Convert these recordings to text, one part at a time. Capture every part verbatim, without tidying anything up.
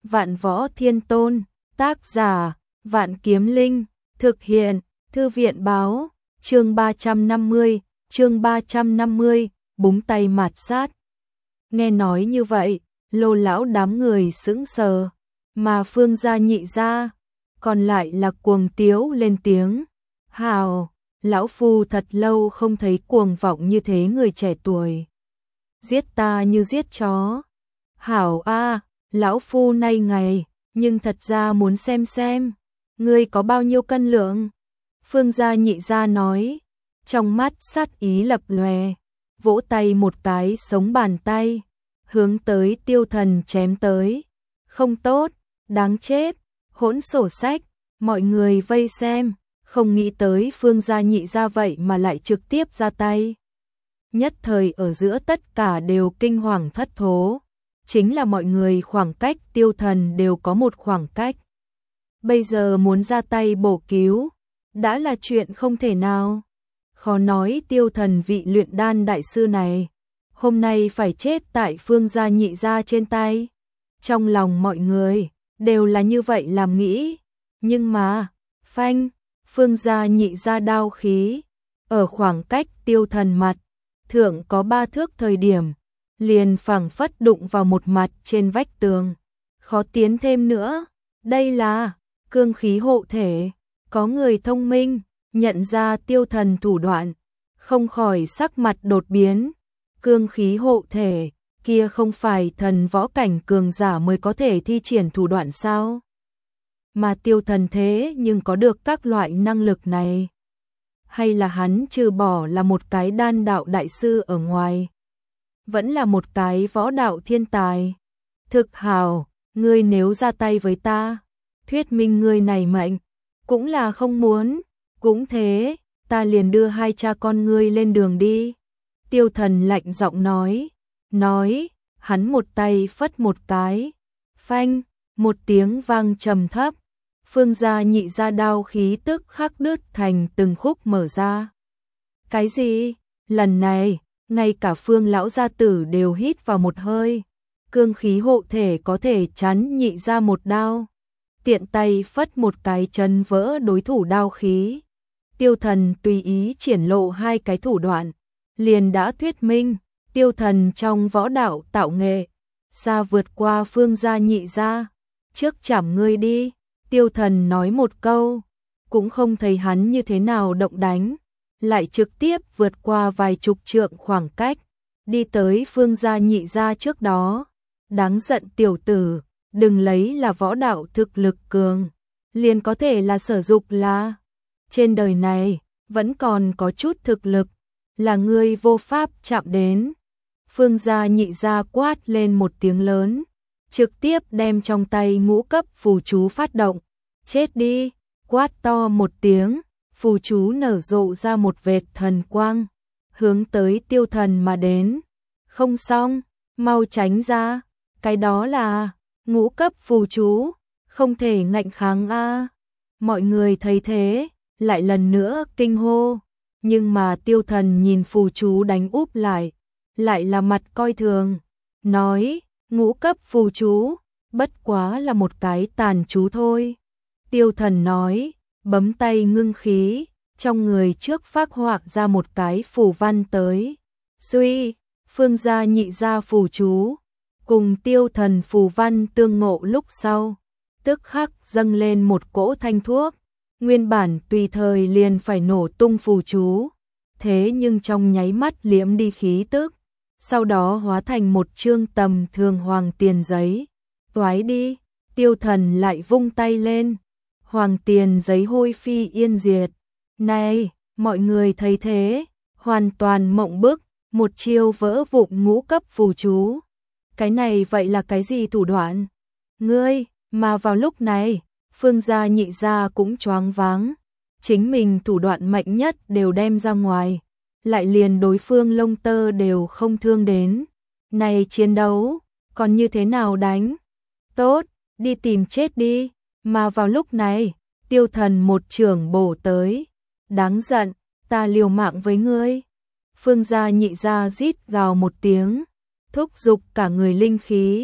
Vạn Võ Thiên Tôn, tác giả, Vạn Kiếm Linh, thực hiện, Thư viện báo, chương ba trăm năm mươi, chương ba trăm năm mươi, búng tay mạt sát. Nghe nói như vậy, Lô lão đám người sững sờ, mà Phương gia nhị gia, còn lại là cuồng tiếu lên tiếng. Hào, lão phu thật lâu không thấy cuồng vọng như thế người trẻ tuổi. Giết ta như giết chó. Hảo a, lão phu nay ngày, nhưng thật ra muốn xem xem, ngươi có bao nhiêu cân lượng. Phương gia nhị gia nói, trong mắt sát ý lập lòe, vỗ tay một cái sống bàn tay, hướng tới Tiêu Thần chém tới. Không tốt, đáng chết, hỗn sổ sách, mọi người vây xem, không nghĩ tới Phương gia nhị gia vậy mà lại trực tiếp ra tay. Nhất thời ở giữa tất cả đều kinh hoàng thất thố, chính là mọi người khoảng cách Tiêu Thần đều có một khoảng cách. Bây giờ muốn ra tay bổ cứu, đã là chuyện không thể nào. Khó nói Tiêu Thần vị luyện đan đại sư này, hôm nay phải chết tại Phương gia nhị gia trên tay. Trong lòng mọi người, đều là như vậy làm nghĩ. Nhưng mà, phanh, Phương gia nhị gia đao khí, ở khoảng cách Tiêu Thần mặt, thượng có ba thước thời điểm, liền phảng phất đụng vào một mặt trên vách tường. Khó tiến thêm nữa, đây là cương khí hộ thể. Có người thông minh, nhận ra Tiêu Thần thủ đoạn, không khỏi sắc mặt đột biến. Cương khí hộ thể, kia không phải thần võ cảnh cường giả mới có thể thi triển thủ đoạn sao? Mà Tiêu Thần thế nhưng có được các loại năng lực này. Hay là hắn trừ bỏ là một cái đan đạo đại sư ở ngoài, vẫn là một cái võ đạo thiên tài. Thực hào, ngươi nếu ra tay với ta, thuyết minh ngươi này mệnh, cũng là không muốn, cũng thế, ta liền đưa hai cha con ngươi lên đường đi. Tiêu Thần lạnh giọng nói, nói, hắn một tay phất một cái, phanh, một tiếng vang trầm thấp, Phương gia nhị gia đao khí tức khắc đứt thành từng khúc mở ra. Cái gì? Lần này, ngay cả Phương lão gia tử đều hít vào một hơi, cương khí hộ thể có thể chắn nhị gia một đao. Tiện tay phất một cái chân vỡ đối thủ đao khí. Tiêu Thần tùy ý triển lộ hai cái thủ đoạn, liền đã thuyết minh, Tiêu Thần trong võ đạo tạo nghệ, xa vượt qua Phương gia nhị gia. Trước chảm ngươi đi, Tiêu Thần nói một câu, cũng không thấy hắn như thế nào động đánh, lại trực tiếp vượt qua vài chục trượng khoảng cách, đi tới Phương gia nhị gia trước đó. Đáng giận tiểu tử, đừng lấy là võ đạo thực lực cường, liền có thể là sử dụng là. Trên đời này, vẫn còn có chút thực lực, là ngươi vô pháp chạm đến. Phương gia nhị gia quát lên một tiếng lớn, trực tiếp đem trong tay ngũ cấp phù chú phát động. Chết đi, quát to một tiếng, phù chú nở rộ ra một vệt thần quang, hướng tới Tiêu Thần mà đến. Không xong, mau tránh ra, cái đó là ngũ cấp phù chú, không thể ngạnh kháng a. Mọi người thấy thế, lại lần nữa kinh hô, nhưng mà Tiêu Thần nhìn phù chú đánh úp lại, lại là mặt coi thường, nói, ngũ cấp phù chú, bất quá là một cái tàn chú thôi. Tiêu Thần nói, bấm tay ngưng khí, trong người trước phác họa ra một cái phù văn tới. Suy, Phương gia nhị gia phù chú, cùng Tiêu Thần phù văn tương ngộ lúc sau, tức khắc dâng lên một cỗ thanh thuốc, nguyên bản tùy thời liền phải nổ tung phù chú, thế nhưng trong nháy mắt liễm đi khí tức, sau đó hóa thành một chương tầm thường hoàng tiền giấy. Toái đi, Tiêu Thần lại vung tay lên, hoàng tiền giấy hôi phi yên diệt. Này, mọi người thấy thế, hoàn toàn mộng bức, một chiêu vỡ vụn ngũ cấp phù chú. Cái này vậy là cái gì thủ đoạn? Ngươi, mà vào lúc này, Phương gia nhị gia cũng choáng váng, chính mình thủ đoạn mạnh nhất đều đem ra ngoài, lại liền đối phương lông tơ đều không thương đến. Này chiến đấu, còn như thế nào đánh? Tốt, đi tìm chết đi. Mà vào lúc này, Tiêu Thần một chưởng bổ tới. Đáng giận, ta liều mạng với ngươi. Phương gia nhị gia rít gào một tiếng, thúc giục cả người linh khí,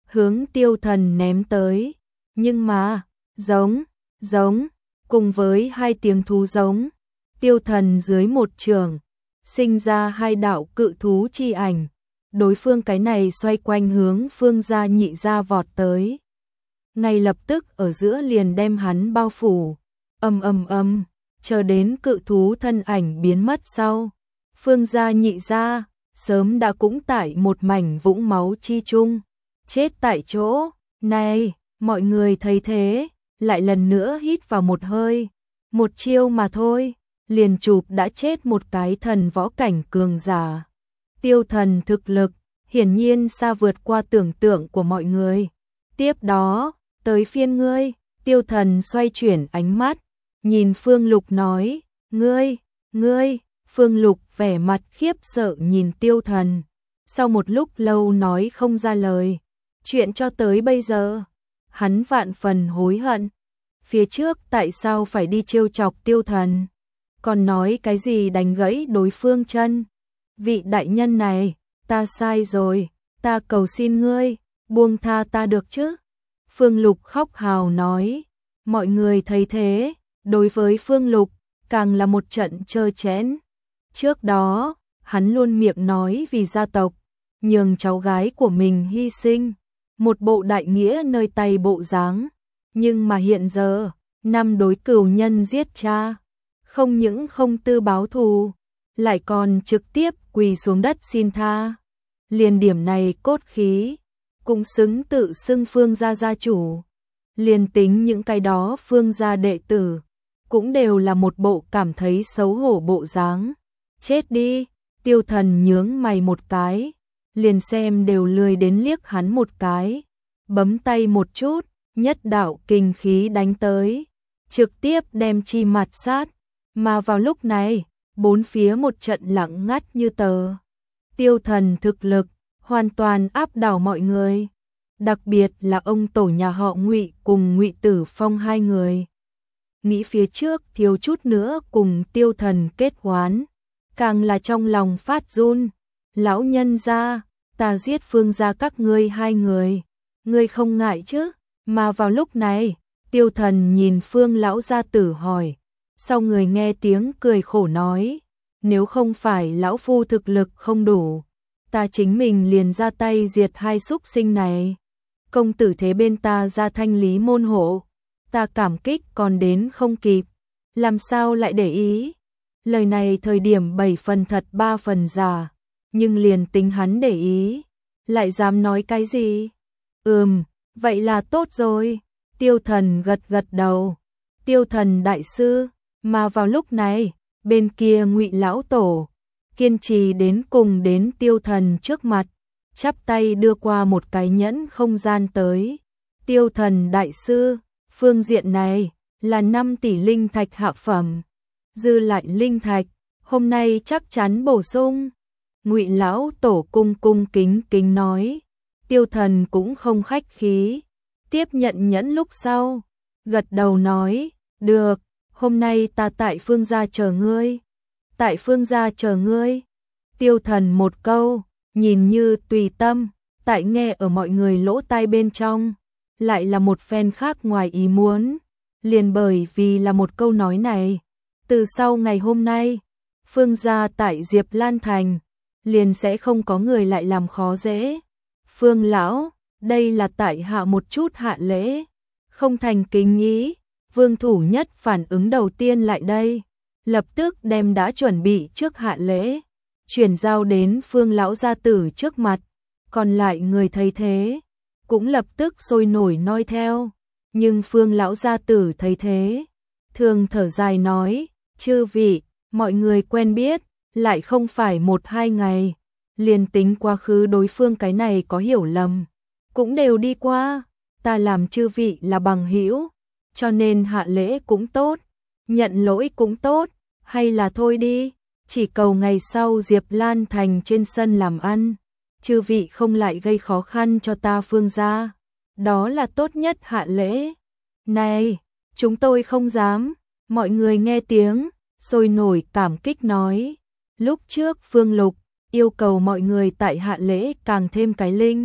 hướng Tiêu Thần ném tới. Nhưng mà, giống, giống, cùng với hai tiếng thú giống, Tiêu Thần dưới một trường, sinh ra hai đạo cự thú chi ảnh. Đối phương cái này xoay quanh hướng Phương gia Nhị gia vọt tới. Ngay lập tức ở giữa liền đem hắn bao phủ. Ầm ầm ầm, chờ đến cự thú thân ảnh biến mất sau, Phương gia Nhị gia sớm đã cũng tại một mảnh vũng máu chi chung, chết tại chỗ. Này, mọi người thấy thế, lại lần nữa hít vào một hơi. Một chiêu mà thôi, liền chụp đã chết một cái thần võ cảnh cường giả. Tiêu Thần thực lực hiển nhiên xa vượt qua tưởng tượng của mọi người. Tiếp đó, tới phiên ngươi. Tiêu Thần xoay chuyển ánh mắt, nhìn Phương Lục nói, ngươi, ngươi. Phương Lục vẻ mặt khiếp sợ nhìn Tiêu Thần, sau một lúc lâu nói không ra lời. Chuyện cho tới bây giờ, hắn vạn phần hối hận. Phía trước tại sao phải đi trêu chọc Tiêu Thần, còn nói cái gì đánh gãy đối phương chân. Vị đại nhân này, ta sai rồi, ta cầu xin ngươi, buông tha ta được chứ. Phương Lục khóc hào nói. Mọi người thấy thế, đối với Phương Lục, càng là một trận trơ chẽn. Trước đó, hắn luôn miệng nói vì gia tộc, nhường cháu gái của mình hy sinh, một bộ đại nghĩa nơi tay bộ dáng. Nhưng mà hiện giờ, năm đối cửu nhân giết cha, không những không tư báo thù, lại còn trực tiếp quỳ xuống đất xin tha. Liền điểm này cốt khí, cũng xứng tự xưng Phương gia gia chủ. Liền tính những cái đó Phương gia đệ tử, cũng đều là một bộ cảm thấy xấu hổ bộ dáng. Chết đi. Tiêu Thần nhướng mày một cái, liền xem đều lười đến liếc hắn một cái, bấm tay một chút, nhất đạo kinh khí đánh tới, trực tiếp đem chi mặt sát. Mà vào lúc này, bốn phía một trận lặng ngắt như tờ. Tiêu Thần thực lực hoàn toàn áp đảo mọi người, đặc biệt là ông tổ nhà họ Ngụy cùng Ngụy Tử Phong hai người. Nghĩ phía trước thiếu chút nữa cùng Tiêu Thần kết oán, càng là trong lòng phát run. Lão nhân gia, ta giết Phương gia các ngươi hai người, ngươi không ngại chứ? Mà vào lúc này, Tiêu Thần nhìn Phương lão gia tử hỏi. Sau người nghe tiếng cười khổ nói, nếu không phải lão phu thực lực không đủ, ta chính mình liền ra tay diệt hai súc sinh này. Công tử thế bên ta ra thanh lý môn hộ, ta cảm kích còn đến không kịp, làm sao lại để ý. Lời này thời điểm bảy phần thật ba phần giả, nhưng liền tính hắn để ý, lại dám nói cái gì? Ừm, vậy là tốt rồi. Tiêu Thần gật gật đầu. Tiêu Thần đại sư. Mà vào lúc này, bên kia Ngụy lão tổ kiên trì đến cùng đến Tiêu Thần trước mặt, chắp tay đưa qua một cái nhẫn không gian tới. Tiêu Thần đại sư, phương diện này là năm tỷ linh thạch hạ phẩm, dư lại linh thạch hôm nay chắc chắn bổ sung. Ngụy lão tổ cung cung kính kính nói. Tiêu Thần cũng không khách khí, tiếp nhận nhẫn lúc sau, gật đầu nói, được, hôm nay ta tại Phương gia chờ ngươi. Tại Phương gia chờ ngươi. Tiêu Thần một câu, nhìn như tùy tâm, tại nghe ở mọi người lỗ tai bên trong, lại là một phen khác ngoài ý muốn. Liền bởi vì là một câu nói này, từ sau ngày hôm nay, Phương gia tại Diệp Lan Thành, liền sẽ không có người lại làm khó dễ. Phương lão, đây là tại hạ một chút hạ lễ, không thành kính ý. Vương Thủ Nhất phản ứng đầu tiên lại đây, lập tức đem đã chuẩn bị trước hạ lễ, chuyển giao đến Phương lão gia tử trước mặt. Còn lại người thấy thế, cũng lập tức sôi nổi noi theo. Nhưng Phương lão gia tử thấy thế, thường thở dài nói, chư vị, mọi người quen biết, lại không phải một hai ngày, liền tính quá khứ đối phương cái này có hiểu lầm, cũng đều đi qua, ta làm chư vị là bằng hữu, cho nên hạ lễ cũng tốt, nhận lỗi cũng tốt, hay là thôi đi, chỉ cầu ngày sau Diệp Lan Thành trên sân làm ăn, chư vị không lại gây khó khăn cho ta Phương gia, đó là tốt nhất hạ lễ. Này, chúng tôi không dám. Mọi người nghe tiếng, sôi nổi cảm kích nói. Lúc trước Phương Lục yêu cầu mọi người tại hạ lễ càng thêm cái linh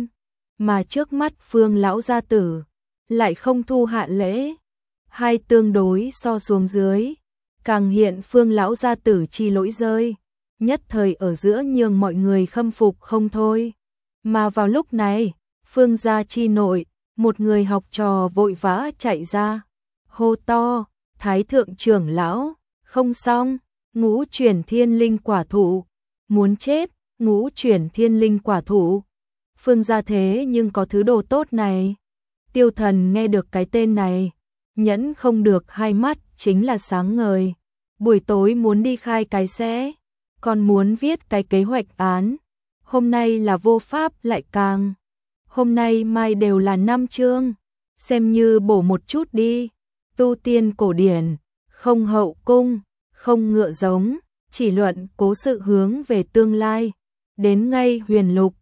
mà trước mắt Phương lão gia tử lại không thu hạ lễ. Hai tương đối so xuống dưới, càng hiện Phương lão gia tử chi lỗi rơi, nhất thời ở giữa nhường mọi người khâm phục không thôi. Mà vào lúc này, Phương gia chi nội, một người học trò vội vã chạy ra, hô to, Thái thượng trưởng lão, không xong, ngũ chuyển thiên linh quả thụ, muốn chết, ngũ chuyển thiên linh quả thụ. Phương gia thế nhưng có thứ đồ tốt này. Tiêu Thần nghe được cái tên này, nhẫn không được hai mắt chính là sáng ngời. Buổi tối muốn đi khai cái sẽ, còn muốn viết cái kế hoạch án. Hôm nay là vô pháp lại càng. Hôm nay mai đều là năm chương, xem như bổ một chút đi. Tu tiên cổ điển, không hậu cung, không ngựa giống, chỉ luận cố sự hướng về tương lai. Đến ngay huyền lục,